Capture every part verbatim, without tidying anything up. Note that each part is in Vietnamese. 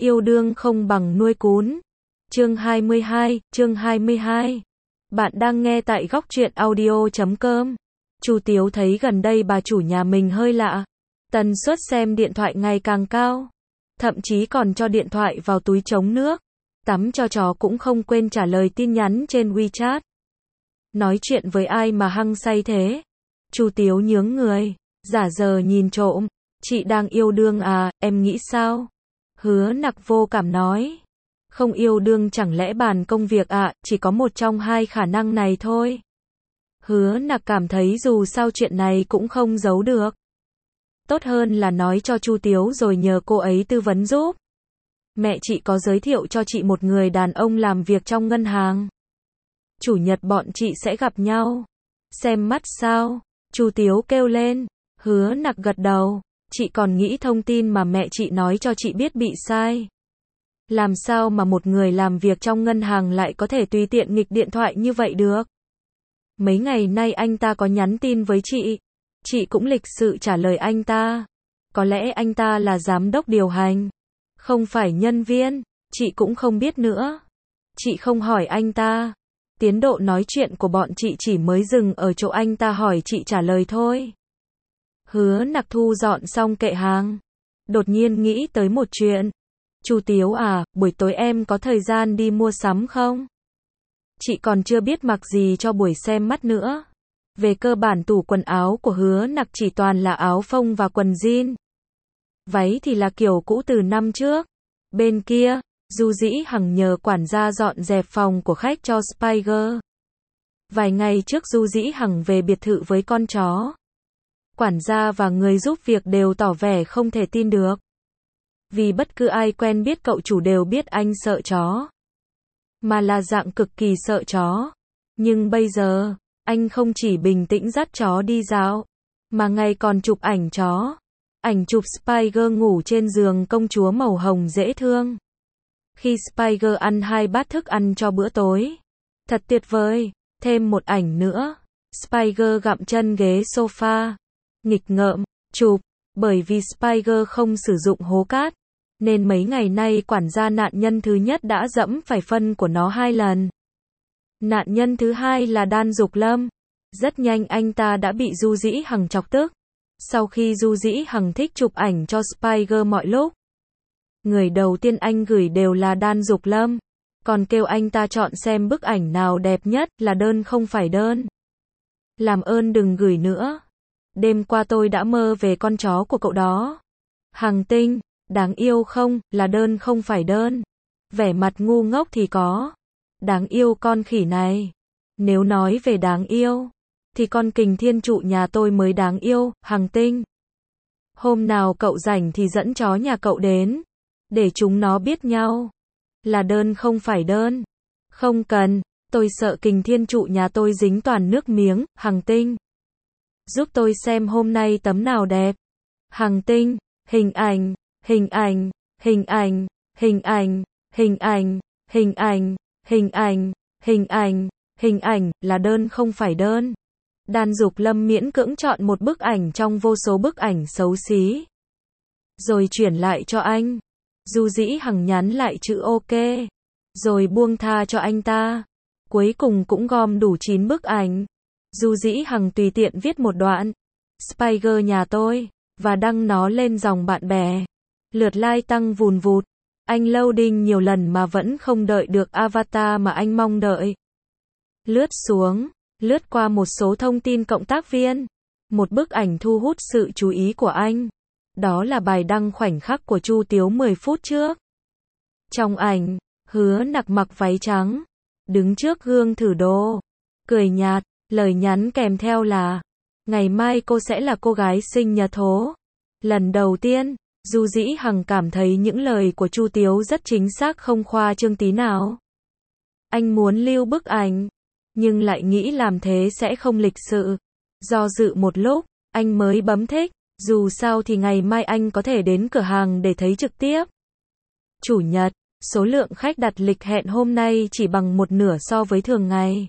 Yêu đương không bằng nuôi cún. Chương hai mươi hai, chương hai mươi hai. Bạn đang nghe tại góc truyện audio chấm com. Chu Tiếu thấy gần đây bà chủ nhà mình hơi lạ. Tần suất xem điện thoại ngày càng cao. Thậm chí còn cho điện thoại vào túi chống nước. Tắm cho chó cũng không quên trả lời tin nhắn trên WeChat. Nói chuyện với ai mà hăng say thế? Chu Tiếu nhướng người, giả giờ nhìn trộm. Chị đang yêu đương à, em nghĩ sao? Hứa Nặc vô cảm nói. Không yêu đương chẳng lẽ bàn công việc ạ, chỉ có một trong hai khả năng này thôi. Hứa Nặc cảm thấy dù sao chuyện này cũng không giấu được. Tốt hơn là nói cho Chu Tiếu rồi nhờ cô ấy tư vấn giúp. Mẹ chị có giới thiệu cho chị một người đàn ông làm việc trong ngân hàng. Chủ nhật bọn chị sẽ gặp nhau. Xem mắt sao? Chu Tiếu kêu lên. Hứa Nặc gật đầu. Chị còn nghĩ thông tin mà mẹ chị nói cho chị biết bị sai. Làm sao mà một người làm việc trong ngân hàng lại có thể tùy tiện nghịch điện thoại như vậy được? Mấy ngày nay anh ta có nhắn tin với chị. Chị cũng lịch sự trả lời anh ta. Có lẽ anh ta là giám đốc điều hành. Không phải nhân viên. Chị cũng không biết nữa. Chị không hỏi anh ta. Tiến độ nói chuyện của bọn chị chỉ mới dừng ở chỗ anh ta hỏi chị trả lời thôi. Hứa Nặc thu dọn xong kệ hàng. Đột nhiên nghĩ tới một chuyện. Chu Tiếu à, buổi tối em có thời gian đi mua sắm không? Chị còn chưa biết mặc gì cho buổi xem mắt nữa. Về cơ bản tủ quần áo của Hứa Nặc chỉ toàn là áo phông và quần jean. Váy thì là kiểu cũ từ năm trước. Bên kia, Du Dĩ Hằng nhờ quản gia dọn dẹp phòng của khách cho Spiger. Vài ngày trước Du Dĩ Hằng về biệt thự với con chó. Quản gia và người giúp việc đều tỏ vẻ không thể tin được. Vì bất cứ ai quen biết cậu chủ đều biết anh sợ chó. Mà là dạng cực kỳ sợ chó. Nhưng bây giờ, anh không chỉ bình tĩnh dắt chó đi dạo, mà ngày còn chụp ảnh chó. Ảnh chụp Spiger ngủ trên giường công chúa màu hồng dễ thương. Khi Spiger ăn hai bát thức ăn cho bữa tối. Thật tuyệt vời. Thêm một ảnh nữa. Spiger gặm chân ghế sofa. Nghịch ngợm, chụp. Bởi vì Spiger không sử dụng hố cát, nên mấy ngày nay quản gia nạn nhân thứ nhất đã dẫm phải phân của nó hai lần. Nạn nhân thứ hai là Đan Dục Lâm. Rất nhanh anh ta đã bị Du Dĩ Hằng chọc tức. Sau khi Du Dĩ Hằng thích chụp ảnh cho Spiger mọi lúc, người đầu tiên anh gửi đều là Đan Dục Lâm. Còn kêu anh ta chọn xem bức ảnh nào đẹp nhất, là đơn không phải đơn. Làm ơn đừng gửi nữa. Đêm qua tôi đã mơ về con chó của cậu đó. Hằng Tinh, đáng yêu không, là đơn không phải đơn. Vẻ mặt ngu ngốc thì có. Đáng yêu con khỉ này. Nếu nói về đáng yêu, thì con kình thiên trụ nhà tôi mới đáng yêu, Hằng Tinh. Hôm nào cậu rảnh thì dẫn chó nhà cậu đến. Để chúng nó biết nhau. Là đơn không phải đơn. Không cần, tôi sợ kình thiên trụ nhà tôi dính toàn nước miếng, Hằng Tinh. Giúp tôi xem hôm nay tấm nào đẹp. Hằng Tinh, hình ảnh, hình ảnh, hình ảnh, hình ảnh, hình ảnh, hình ảnh, hình ảnh, hình ảnh, hình ảnh, là đơn không phải đơn. Đan Dục Lâm miễn cưỡng chọn một bức ảnh trong vô số bức ảnh xấu xí. Rồi chuyển lại cho anh. Du Dĩ Hằng nhắn lại chữ ok. Rồi buông tha cho anh ta. Cuối cùng cũng gom đủ chín bức ảnh. Du Dĩ Hằng tùy tiện viết một đoạn. Spiger nhà tôi. Và đăng nó lên dòng bạn bè. Lượt like tăng vùn vụt. Anh loading nhiều lần mà vẫn không đợi được avatar mà anh mong đợi. Lướt xuống. Lướt qua một số thông tin cộng tác viên. Một bức ảnh thu hút sự chú ý của anh. Đó là bài đăng khoảnh khắc của Chu Tiếu mười phút trước. Trong ảnh, Hứa Nặc mặc váy trắng. Đứng trước gương thử đồ. Cười nhạt. Lời nhắn kèm theo là, ngày mai cô sẽ là cô gái sinh nhật hố. Lần đầu tiên, Du Dĩ Hằng cảm thấy những lời của Chu Tiếu rất chính xác không khoa trương tí nào. Anh muốn lưu bức ảnh, nhưng lại nghĩ làm thế sẽ không lịch sự. Do dự một lúc, anh mới bấm thích, dù sao thì ngày mai anh có thể đến cửa hàng để thấy trực tiếp. Chủ nhật, số lượng khách đặt lịch hẹn hôm nay chỉ bằng một nửa so với thường ngày.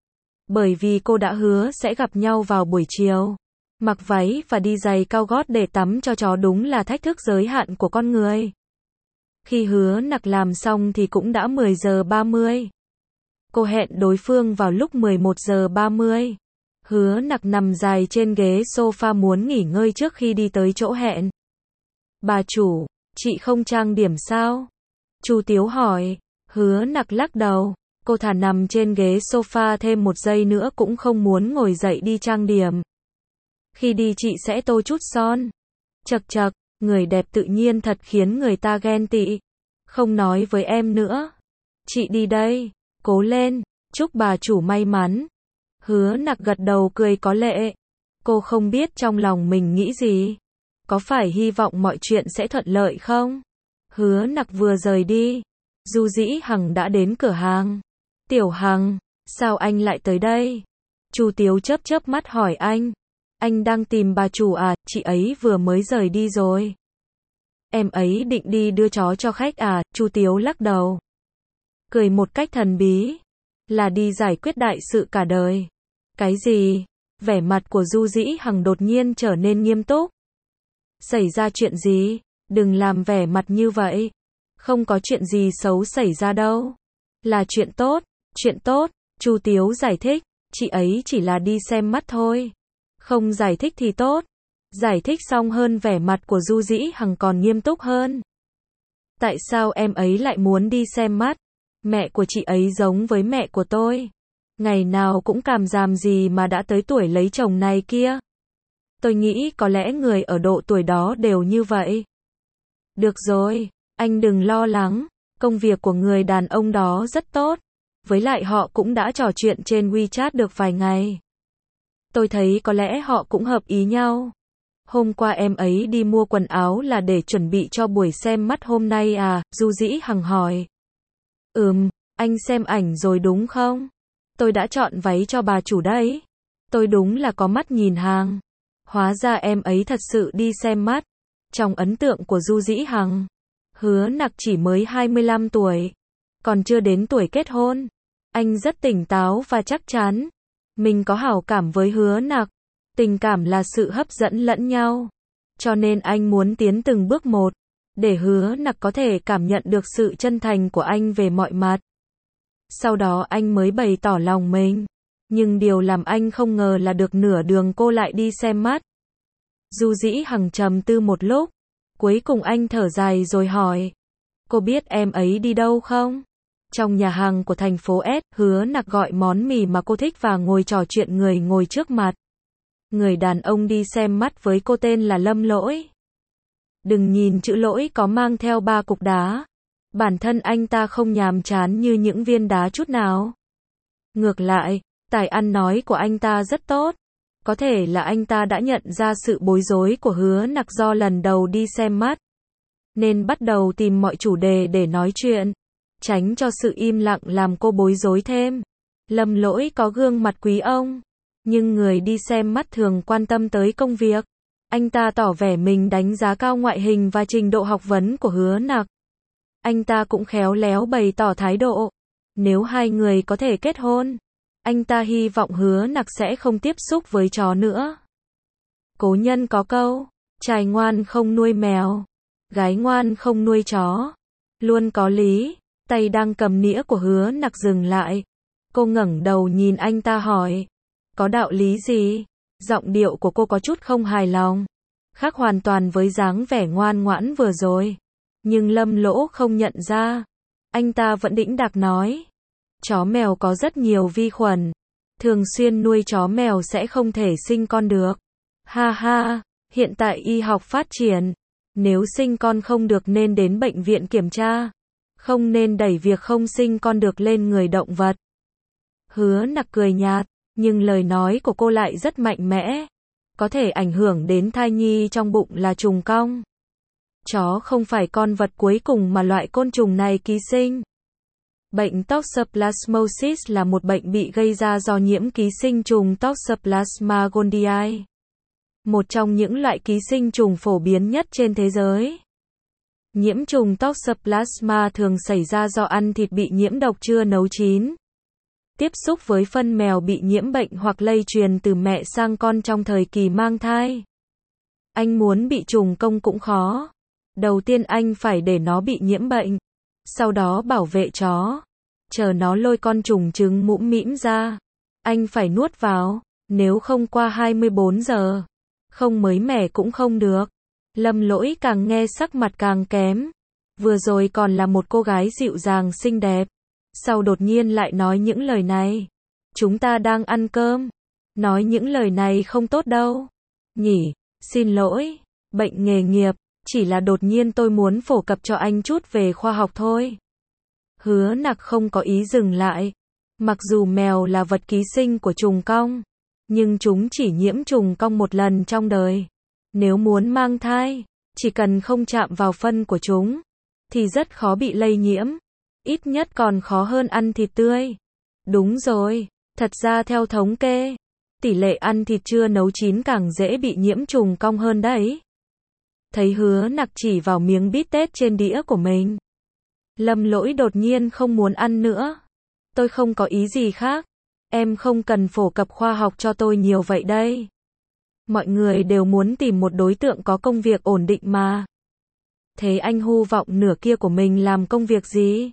Bởi vì cô đã hứa sẽ gặp nhau vào buổi chiều. Mặc váy và đi giày cao gót để tắm cho chó đúng là thách thức giới hạn của con người. Khi Hứa Nặc làm xong thì cũng đã mười giờ ba mươi. Cô hẹn đối phương vào lúc mười một giờ ba mươi. Hứa Nặc nằm dài trên ghế sofa muốn nghỉ ngơi trước khi đi tới chỗ hẹn. Bà chủ, chị không trang điểm sao? Chu Tiếu hỏi. Hứa Nặc lắc đầu. Cô thả nằm trên ghế sofa thêm một giây nữa cũng không muốn ngồi dậy đi trang điểm. Khi đi chị sẽ tô chút son. Chật chật, người đẹp tự nhiên thật khiến người ta ghen tị. Không nói với em nữa. Chị đi đây. Cố lên. Chúc bà chủ may mắn. Hứa Nặc gật đầu cười có lệ. Cô không biết trong lòng mình nghĩ gì. Có phải hy vọng mọi chuyện sẽ thuận lợi không? Hứa Nặc vừa rời đi. Du Dĩ Hằng đã đến cửa hàng. Tiểu Hằng, sao anh lại tới đây? Chu Tiếu chớp chớp mắt hỏi anh. Anh đang tìm bà chủ à, chị ấy vừa mới rời đi rồi. Em ấy định đi đưa chó cho khách à, Chu Tiếu lắc đầu. Cười một cách thần bí. Là đi giải quyết đại sự cả đời. Cái gì? Vẻ mặt của Du Dĩ Hằng đột nhiên trở nên nghiêm túc. Xảy ra chuyện gì? Đừng làm vẻ mặt như vậy. Không có chuyện gì xấu xảy ra đâu. Là chuyện tốt, chuyện tốt, Chu Tiếu giải thích. Chị ấy chỉ là đi xem mắt thôi. Không giải thích thì tốt. Giải thích xong hơn vẻ mặt của Du Dĩ Hằng còn nghiêm túc hơn. Tại sao em ấy lại muốn đi xem mắt? Mẹ của chị ấy giống với mẹ của tôi. Ngày nào cũng càm ràm gì mà đã tới tuổi lấy chồng này kia. Tôi nghĩ có lẽ người ở độ tuổi đó đều như vậy. Được rồi, anh đừng lo lắng. Công việc của người đàn ông đó rất tốt. Với lại họ cũng đã trò chuyện trên WeChat được vài ngày. Tôi thấy có lẽ họ cũng hợp ý nhau. Hôm qua em ấy đi mua quần áo là để chuẩn bị cho buổi xem mắt hôm nay à, Du Dĩ Hằng hỏi. Ừm, anh xem ảnh rồi đúng không? Tôi đã chọn váy cho bà chủ đấy. Tôi đúng là có mắt nhìn hàng. Hóa ra em ấy thật sự đi xem mắt. Trong ấn tượng của Du Dĩ Hằng, Hứa Nặc chỉ mới hai mươi lăm tuổi. Còn chưa đến tuổi kết hôn. Anh rất tỉnh táo và chắc chắn. Mình có hảo cảm với Hứa Nặc. Tình cảm là sự hấp dẫn lẫn nhau. Cho nên anh muốn tiến từng bước một. Để Hứa Nặc có thể cảm nhận được sự chân thành của anh về mọi mặt. Sau đó anh mới bày tỏ lòng mình. Nhưng điều làm anh không ngờ là được nửa đường cô lại đi xem mắt. Du Dĩ Hằng trầm tư một lúc. Cuối cùng anh thở dài rồi hỏi. Cô biết em ấy đi đâu không? Trong nhà hàng của thành phố S, Hứa Nặc gọi món mì mà cô thích và ngồi trò chuyện người ngồi trước mặt. Người đàn ông đi xem mắt với cô tên là Lâm Lỗi. Đừng nhìn chữ Lỗi có mang theo ba cục đá. Bản thân anh ta không nhàm chán như những viên đá chút nào. Ngược lại, tài ăn nói của anh ta rất tốt. Có thể là anh ta đã nhận ra sự bối rối của Hứa Nặc do lần đầu đi xem mắt. Nên bắt đầu tìm mọi chủ đề để nói chuyện. Tránh cho sự im lặng làm cô bối rối thêm. Lâm Lỗi có gương mặt quý ông. Nhưng người đi xem mắt thường quan tâm tới công việc. Anh ta tỏ vẻ mình đánh giá cao ngoại hình và trình độ học vấn của Hứa Nặc. Anh ta cũng khéo léo bày tỏ thái độ. Nếu hai người có thể kết hôn, anh ta hy vọng Hứa Nặc sẽ không tiếp xúc với chó nữa. Cố nhân có câu, trai ngoan không nuôi mèo, gái ngoan không nuôi chó. Luôn có lý. Tay đang cầm nĩa của Hứa Nặc dừng lại. Cô ngẩng đầu nhìn anh ta hỏi. Có đạo lý gì? Giọng điệu của cô có chút không hài lòng. Khác hoàn toàn với dáng vẻ ngoan ngoãn vừa rồi. Nhưng Lâm Lỗ không nhận ra. Anh ta vẫn đĩnh đạc nói. Chó mèo có rất nhiều vi khuẩn. Thường xuyên nuôi chó mèo sẽ không thể sinh con được. Ha ha, hiện tại y học phát triển. Nếu sinh con không được nên đến bệnh viện kiểm tra. Không nên đẩy việc không sinh con được lên người động vật. Hứa Nặc cười nhạt, nhưng lời nói của cô lại rất mạnh mẽ. Có thể ảnh hưởng đến thai nhi trong bụng là trùng cong. Chó không phải con vật cuối cùng mà loại côn trùng này ký sinh. Bệnh Toxoplasmosis là một bệnh bị gây ra do nhiễm ký sinh trùng Toxoplasma gondii. Một trong những loại ký sinh trùng phổ biến nhất trên thế giới. Nhiễm trùng Toxoplasma thường xảy ra do ăn thịt bị nhiễm độc chưa nấu chín. Tiếp xúc với phân mèo bị nhiễm bệnh hoặc lây truyền từ mẹ sang con trong thời kỳ mang thai. Anh muốn bị trùng công cũng khó. Đầu tiên anh phải để nó bị nhiễm bệnh. Sau đó bảo vệ chó. Chờ nó lôi con trùng trứng mũm mĩm ra. Anh phải nuốt vào. Nếu không qua hai mươi bốn giờ. Không mới mẻ cũng không được. Lâm Lỗi càng nghe sắc mặt càng kém. Vừa rồi còn là một cô gái dịu dàng xinh đẹp. Sau đột nhiên lại nói những lời này. Chúng ta đang ăn cơm. Nói những lời này không tốt đâu. Nhỉ, xin lỗi. Bệnh nghề nghiệp. Chỉ là đột nhiên tôi muốn phổ cập cho anh chút về khoa học thôi. Hứa Nặc không có ý dừng lại. Mặc dù mèo là vật ký sinh của trùng cong. Nhưng chúng chỉ nhiễm trùng cong một lần trong đời. Nếu muốn mang thai, chỉ cần không chạm vào phân của chúng, thì rất khó bị lây nhiễm. Ít nhất còn khó hơn ăn thịt tươi. Đúng rồi, thật ra theo thống kê, tỷ lệ ăn thịt chưa nấu chín càng dễ bị nhiễm trùng cong hơn đấy. Thấy Hứa Nặc chỉ vào miếng bít tết trên đĩa của mình. Lâm Lỗi đột nhiên không muốn ăn nữa. Tôi không có ý gì khác. Em không cần phổ cập khoa học cho tôi nhiều vậy đây. Mọi người đều muốn tìm một đối tượng có công việc ổn định mà. Thế anh hu vọng nửa kia của mình làm công việc gì?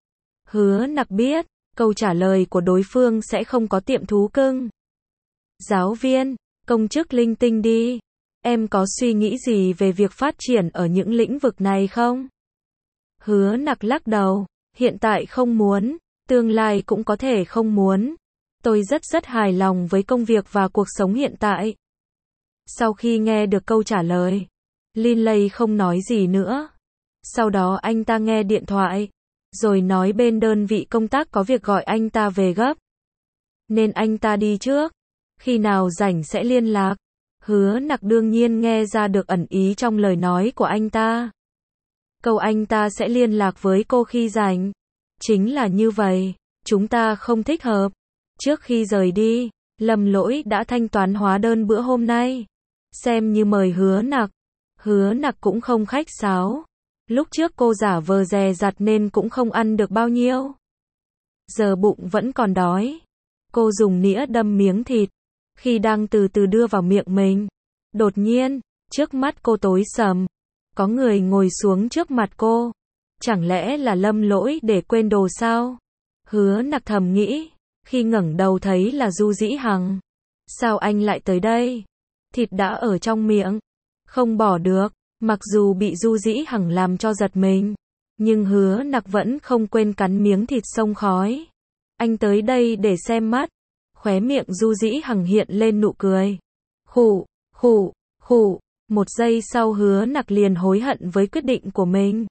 Hứa Nặc biết, câu trả lời của đối phương sẽ không có tiệm thú cưng. Giáo viên, công chức linh tinh đi. Em có suy nghĩ gì về việc phát triển ở những lĩnh vực này không? Hứa Nặc lắc đầu, hiện tại không muốn, tương lai cũng có thể không muốn. Tôi rất rất hài lòng với công việc và cuộc sống hiện tại. Sau khi nghe được câu trả lời, Linley không nói gì nữa. Sau đó anh ta nghe điện thoại, rồi nói bên đơn vị công tác có việc gọi anh ta về gấp. Nên anh ta đi trước, khi nào rảnh sẽ liên lạc. Hứa Nặc đương nhiên nghe ra được ẩn ý trong lời nói của anh ta. Câu anh ta sẽ liên lạc với cô khi rảnh. Chính là như vậy, chúng ta không thích hợp. Trước khi rời đi, Lâm Lỗi đã thanh toán hóa đơn bữa hôm nay. Xem như mời Hứa Nặc. Hứa Nặc cũng không khách sáo. Lúc trước cô giả vờ dè dặt nên cũng không ăn được bao nhiêu. Giờ bụng vẫn còn đói. Cô dùng nĩa đâm miếng thịt. Khi đang từ từ đưa vào miệng mình, đột nhiên, trước mắt cô tối sầm. Có người ngồi xuống trước mặt cô. Chẳng lẽ là Lâm Lỗi để quên đồ sao? Hứa Nặc thầm nghĩ, khi ngẩng đầu thấy là Du Dĩ Hằng. Sao anh lại tới đây? Thịt đã ở trong miệng, không bỏ được. Mặc dù bị Du Dĩ Hằng làm cho giật mình, nhưng Hứa Nặc vẫn không quên cắn miếng thịt xông khói. Anh tới đây để xem mắt. Khóe miệng Du Dĩ Hằng hiện lên nụ cười. Khụ, khụ, khụ. Một giây sau Hứa Nặc liền hối hận với quyết định của mình.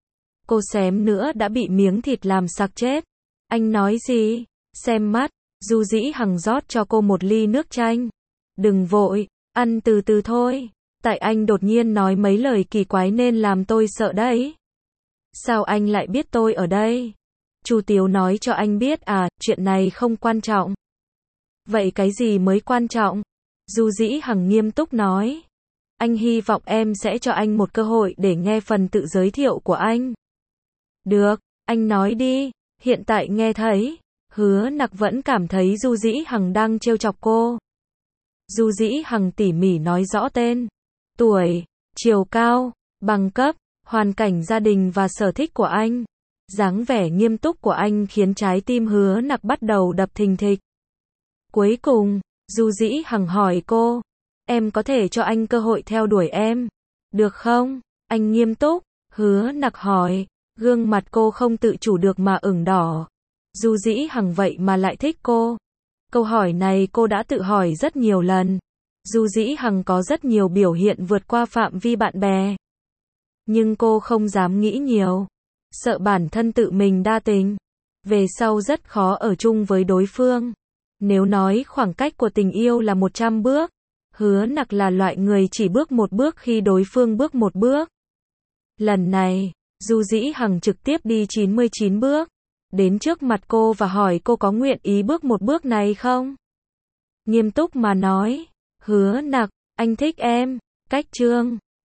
Cô xém nữa đã bị miếng thịt làm sặc chết. Anh nói gì? Xem mắt. Du Dĩ Hằng rót cho cô một ly nước chanh. Đừng vội, ăn từ từ thôi. Tại anh đột nhiên nói mấy lời kỳ quái nên làm tôi sợ đấy. Sao anh lại biết tôi ở đây? Chu Tiếu nói cho anh biết à, chuyện này không quan trọng. Vậy cái gì mới quan trọng? Du Dĩ Hằng nghiêm túc nói. Anh hy vọng em sẽ cho anh một cơ hội để nghe phần tự giới thiệu của anh. Được, anh nói đi, hiện tại nghe thấy. Hứa Nặc vẫn cảm thấy Du Dĩ Hằng đang trêu chọc cô. Du Dĩ Hằng tỉ mỉ nói rõ tên, tuổi, chiều cao, bằng cấp, hoàn cảnh gia đình và sở thích của anh. Dáng vẻ nghiêm túc của anh khiến trái tim Hứa Nặc bắt đầu đập thình thịch. Cuối cùng, Du Dĩ Hằng hỏi cô, em có thể cho anh cơ hội theo đuổi em, được không? Anh nghiêm túc. Hứa Nặc hỏi, gương mặt cô không tự chủ được mà ửng đỏ. Du Dĩ Hằng vậy mà lại thích cô. Câu hỏi này cô đã tự hỏi rất nhiều lần. Du Dĩ Hằng có rất nhiều biểu hiện vượt qua phạm vi bạn bè. Nhưng cô không dám nghĩ nhiều. Sợ bản thân tự mình đa tình. Về sau rất khó ở chung với đối phương. Nếu nói khoảng cách của tình yêu là một trăm bước, Hứa Nặc là loại người chỉ bước một bước khi đối phương bước một bước. Lần này, Du Dĩ Hằng trực tiếp đi chín mươi chín bước. Đến trước mặt cô và hỏi cô có nguyện ý bước một bước này không? Nghiêm túc mà nói, Hứa Nặc, anh thích em. Cách chương